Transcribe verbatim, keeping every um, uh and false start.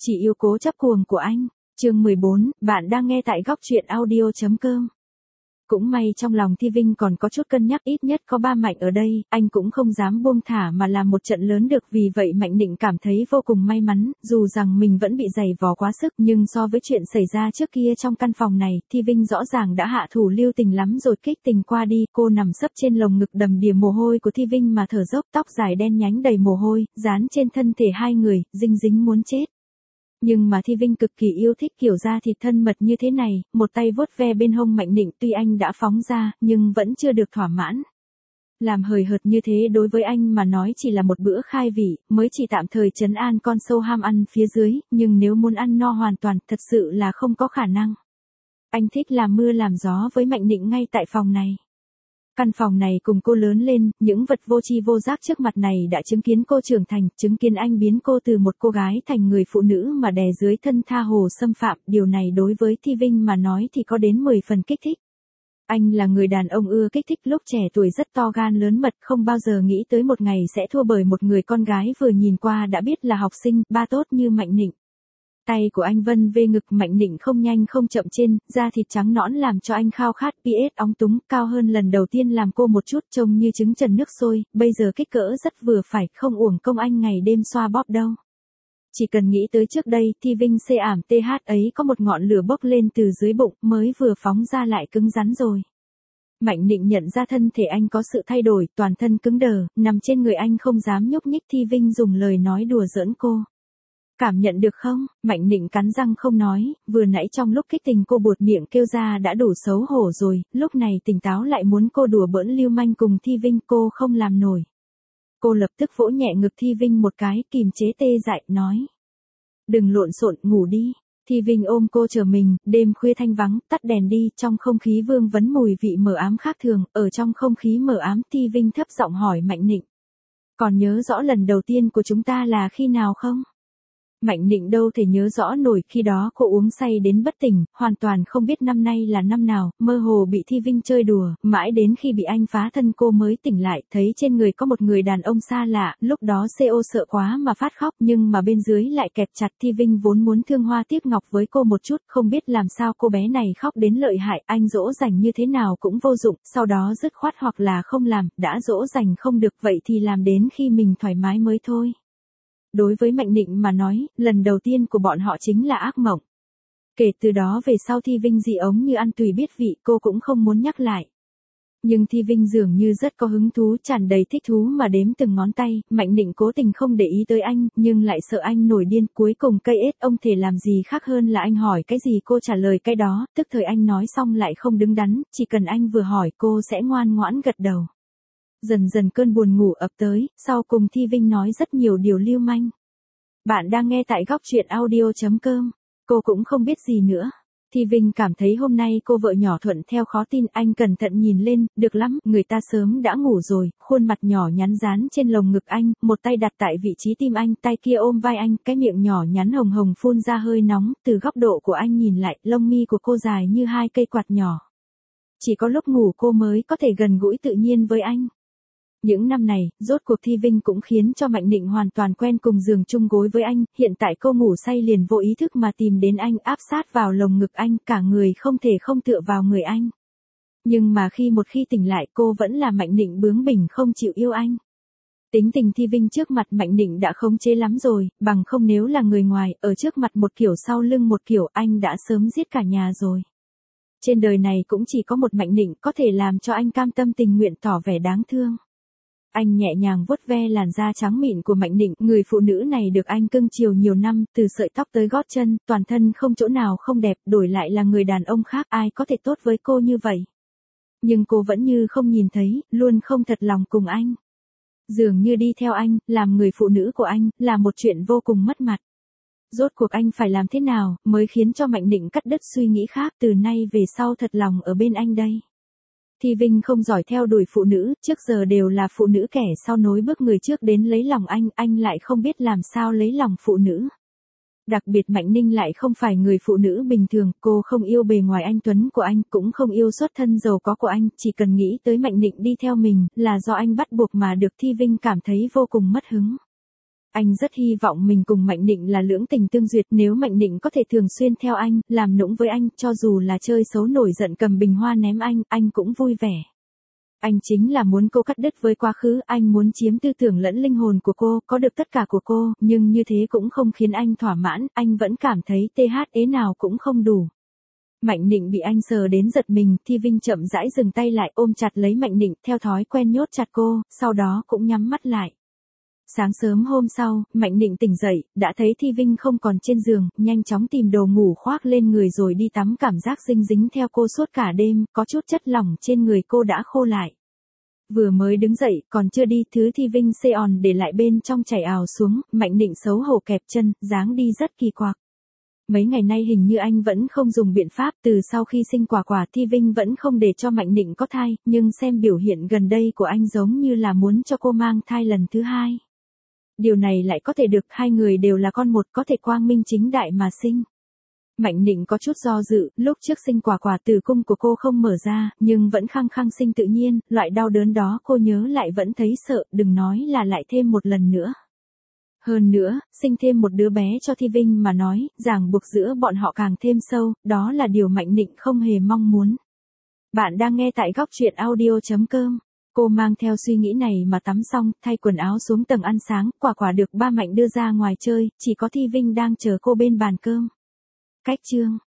Chị yêu cố chấp cuồng của anh. Chương mười bốn, bạn đang nghe tại góc truyện audio chấm com. Cũng may trong lòng Thi Vinh còn có chút cân nhắc, ít nhất có ba Mạnh ở đây, anh cũng không dám buông thả mà làm một trận lớn được, vì vậy Mạnh Nịnh cảm thấy vô cùng may mắn, dù rằng mình vẫn bị giày vò quá sức, nhưng so với chuyện xảy ra trước kia trong căn phòng này, Thi Vinh rõ ràng đã hạ thủ lưu tình lắm rồi. Kích tình qua đi, cô nằm sấp trên lồng ngực đầm đìa mồ hôi của Thi Vinh mà thở dốc, tóc dài đen nhánh đầy mồ hôi, dán trên thân thể hai người, dinh dính muốn chết. Nhưng mà Thi Vinh cực kỳ yêu thích kiểu da thịt thân mật như thế này, một tay vuốt ve bên hông Mạnh Nịnh, tuy anh đã phóng ra, nhưng vẫn chưa được thỏa mãn. Làm hời hợt như thế đối với anh mà nói chỉ là một bữa khai vị, mới chỉ tạm thời trấn an con sâu ham ăn phía dưới, nhưng nếu muốn ăn no hoàn toàn, thật sự là không có khả năng. Anh thích làm mưa làm gió với Mạnh Nịnh ngay tại phòng này. Căn phòng này cùng cô lớn lên, những vật vô tri vô giác trước mặt này đã chứng kiến cô trưởng thành, chứng kiến anh biến cô từ một cô gái thành người phụ nữ mà đè dưới thân tha hồ xâm phạm, điều này đối với Thi Vinh mà nói thì có đến mười phần kích thích. Anh là người đàn ông ưa kích thích, lúc trẻ tuổi rất to gan lớn mật, không bao giờ nghĩ tới một ngày sẽ thua bởi một người con gái vừa nhìn qua đã biết là học sinh, ba tốt như Mạnh Nịnh. Tay của anh vân về ngực Mạnh Nịnh không nhanh không chậm trên, da thịt trắng nõn làm cho anh khao khát, pê ét óng túng, cao hơn lần đầu tiên làm cô một chút, trông như trứng trần nước sôi, bây giờ kích cỡ rất vừa phải, không uổng công anh ngày đêm xoa bóp đâu. Chỉ cần nghĩ tới trước đây, Thi Vinh xê ảm tê hát ấy có một ngọn lửa bốc lên từ dưới bụng, mới vừa phóng ra lại cứng rắn rồi. Mạnh Nịnh nhận ra thân thể anh có sự thay đổi, toàn thân cứng đờ, nằm trên người anh không dám nhúc nhích. Thi Vinh dùng lời nói đùa giỡn cô. Cảm nhận được không? Mạnh Nịnh cắn răng không nói, vừa nãy trong lúc kích tình cô buột miệng kêu ra đã đủ xấu hổ rồi, lúc này tỉnh táo lại muốn cô đùa bỡn lưu manh cùng Thi Vinh, cô không làm nổi. Cô lập tức vỗ nhẹ ngực Thi Vinh một cái, kìm chế tê dại, nói. Đừng lộn xộn, ngủ đi. Thi Vinh ôm cô chờ mình, đêm khuya thanh vắng, tắt đèn đi, trong không khí vương vấn mùi vị mờ ám khác thường, ở trong không khí mờ ám Thi Vinh thấp giọng hỏi Mạnh Nịnh. Còn nhớ rõ lần đầu tiên của chúng ta là khi nào không? Mạnh Nịnh đâu thể nhớ rõ nổi, khi đó cô uống say đến bất tỉnh, hoàn toàn không biết năm nay là năm nào, mơ hồ bị Thi Vinh chơi đùa, mãi đến khi bị anh phá thân cô mới tỉnh lại, thấy trên người có một người đàn ông xa lạ, lúc đó xê ô sợ quá mà phát khóc, nhưng mà bên dưới lại kẹp chặt. Thi Vinh vốn muốn thương hoa tiếc ngọc với cô một chút, không biết làm sao cô bé này khóc đến lợi hại, anh dỗ dành như thế nào cũng vô dụng, sau đó dứt khoát hoặc là không làm, đã dỗ dành không được vậy thì làm đến khi mình thoải mái mới thôi. Đối với Mạnh Nịnh mà nói, lần đầu tiên của bọn họ chính là ác mộng. Kể từ đó về sau Thi Vinh dị ống như ăn tùy biết vị, cô cũng không muốn nhắc lại. Nhưng Thi Vinh dường như rất có hứng thú, tràn đầy thích thú mà đếm từng ngón tay. Mạnh Nịnh cố tình không để ý tới anh, nhưng lại sợ anh nổi điên, cuối cùng cây ết ông thể làm gì khác hơn là anh hỏi cái gì cô trả lời cái đó, tức thời anh nói xong lại không đứng đắn, chỉ cần anh vừa hỏi cô sẽ ngoan ngoãn gật đầu. Dần dần cơn buồn ngủ ập tới, sau cùng Thi Vinh nói rất nhiều điều lưu manh. Bạn đang nghe tại góc truyện audio chấm com. Cô cũng không biết gì nữa. Thi Vinh cảm thấy hôm nay cô vợ nhỏ thuận theo khó tin, anh cẩn thận nhìn lên, được lắm, người ta sớm đã ngủ rồi, khuôn mặt nhỏ nhắn dán trên lồng ngực anh, một tay đặt tại vị trí tim anh, tay kia ôm vai anh, cái miệng nhỏ nhắn hồng hồng phun ra hơi nóng, từ góc độ của anh nhìn lại, lông mi của cô dài như hai cây quạt nhỏ. Chỉ có lúc ngủ cô mới có thể gần gũi tự nhiên với anh. Những năm này, rốt cuộc Thi Vinh cũng khiến cho Mạnh Nịnh hoàn toàn quen cùng giường chung gối với anh, hiện tại cô ngủ say liền vô ý thức mà tìm đến anh, áp sát vào lồng ngực anh, cả người không thể không tựa vào người anh. Nhưng mà khi một khi tỉnh lại cô vẫn là Mạnh Nịnh bướng bỉnh không chịu yêu anh. Tính tình Thi Vinh trước mặt Mạnh Nịnh đã khống chế lắm rồi, bằng không nếu là người ngoài, ở trước mặt một kiểu sau lưng một kiểu, anh đã sớm giết cả nhà rồi. Trên đời này cũng chỉ có một Mạnh Nịnh có thể làm cho anh cam tâm tình nguyện tỏ vẻ đáng thương. Anh nhẹ nhàng vuốt ve làn da trắng mịn của Mạnh Nịnh, người phụ nữ này được anh cưng chiều nhiều năm, từ sợi tóc tới gót chân, toàn thân không chỗ nào không đẹp, đổi lại là người đàn ông khác ai có thể tốt với cô như vậy. Nhưng cô vẫn như không nhìn thấy, luôn không thật lòng cùng anh. Dường như đi theo anh, làm người phụ nữ của anh, là một chuyện vô cùng mất mặt. Rốt cuộc anh phải làm thế nào, mới khiến cho Mạnh Nịnh cắt đứt suy nghĩ khác, từ nay về sau thật lòng ở bên anh đây. Thi Vinh không giỏi theo đuổi phụ nữ, trước giờ đều là phụ nữ kẻ sau nối bước người trước đến lấy lòng anh, anh lại không biết làm sao lấy lòng phụ nữ. Đặc biệt Mạnh Ninh lại không phải người phụ nữ bình thường, cô không yêu bề ngoài anh tuấn của anh, cũng không yêu xuất thân giàu có của anh, chỉ cần nghĩ tới Mạnh Nịnh đi theo mình, là do anh bắt buộc mà được. Thi Vinh cảm thấy vô cùng mất hứng. Anh rất hy vọng mình cùng Mạnh Nịnh là lưỡng tình tương duyệt, nếu Mạnh Nịnh có thể thường xuyên theo anh, làm nũng với anh, cho dù là chơi xấu nổi giận cầm bình hoa ném anh, anh cũng vui vẻ. Anh chính là muốn cô cắt đứt với quá khứ, anh muốn chiếm tư tưởng lẫn linh hồn của cô, có được tất cả của cô, nhưng như thế cũng không khiến anh thỏa mãn, anh vẫn cảm thấy tê hát ế nào cũng không đủ. Mạnh Nịnh bị anh sờ đến giật mình, Thi Vinh chậm rãi dừng tay lại ôm chặt lấy Mạnh Nịnh, theo thói quen nhốt chặt cô, sau đó cũng nhắm mắt lại. Sáng sớm hôm sau, Mạnh Nịnh tỉnh dậy, đã thấy Thi Vinh không còn trên giường, nhanh chóng tìm đồ ngủ khoác lên người rồi đi tắm, cảm giác dinh dính theo cô suốt cả đêm, có chút chất lỏng trên người cô đã khô lại. Vừa mới đứng dậy, còn chưa đi, thứ Thi Vinh xê òn để lại bên trong chảy ào xuống, Mạnh Nịnh xấu hổ kẹp chân, dáng đi rất kỳ quặc. Mấy ngày nay hình như anh vẫn không dùng biện pháp, từ sau khi sinh Quả Quả Thi Vinh vẫn không để cho Mạnh Nịnh có thai, nhưng xem biểu hiện gần đây của anh giống như là muốn cho cô mang thai lần thứ hai. Điều này lại có thể được, hai người đều là con một, có thể quang minh chính đại mà sinh. Mạnh Nịnh có chút do dự, lúc trước sinh Quả Quả tử cung của cô không mở ra, nhưng vẫn khăng khăng sinh tự nhiên, loại đau đớn đó cô nhớ lại vẫn thấy sợ, đừng nói là lại thêm một lần nữa. Hơn nữa, sinh thêm một đứa bé cho Thi Vinh mà nói, ràng buộc giữa bọn họ càng thêm sâu, đó là điều Mạnh Nịnh không hề mong muốn. Bạn đang nghe tại góc truyện audio chấm com. Cô mang theo suy nghĩ này mà tắm xong, thay quần áo xuống tầng ăn sáng, Quả Quả được ba Mạnh đưa ra ngoài chơi, chỉ có Thi Vinh đang chờ cô bên bàn cơm. Cách chương